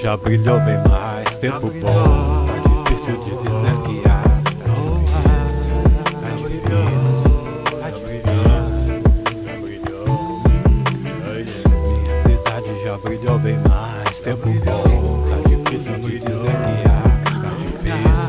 já brilhou bem mais. Tempo bom, tá difícil de dizer que há. Tá difícil. Minha cidade já brilhou bem mais. Tempo bom, tá difícil de dizer que há. Tá difícil.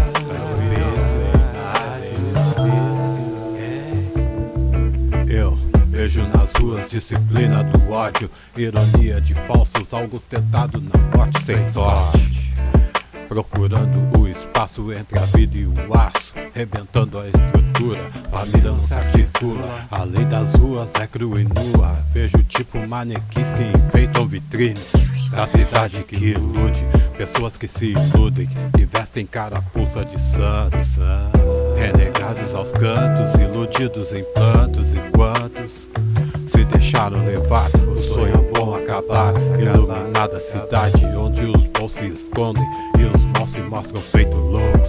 Eu vejo nas ruas disciplina do ódio, ironia de falsos algos tentado na morte sem sorte, procurando o espaço entre a vida e o aço, rebentando a estrutura, família não se articula. A lei das ruas é crua e nua, vejo tipo manequins que enfeitam vitrines da cidade que ilude, pessoas que se iludem, que vestem carapuça de santos, renegados aos cantos, iludidos em plantos. E quantos se deixaram levar, o sonho é bom acabar. Iluminada cidade onde os bons se escondem e os maus se mostram feitos loucos,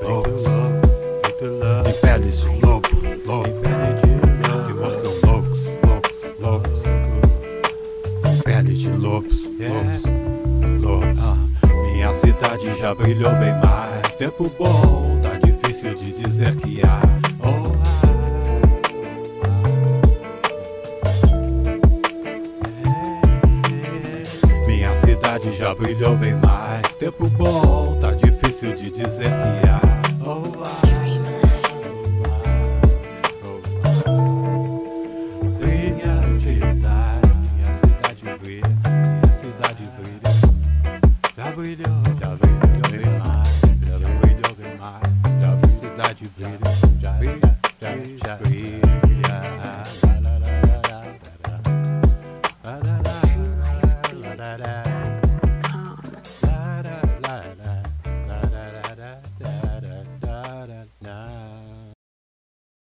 em peles de lobo, se mostram loucos, em pele de lobos, Minha cidade já brilhou bem mais. Tempo bom, tá difícil de dizer que há. Minha cidade já brilhou bem mais. Tempo bom, tá difícil de dizer que há. Minha cidade brilha, minha cidade brilha. Já brilhou bem mais. Já brilhou bem mais. Já a cidade brilha, já brilha.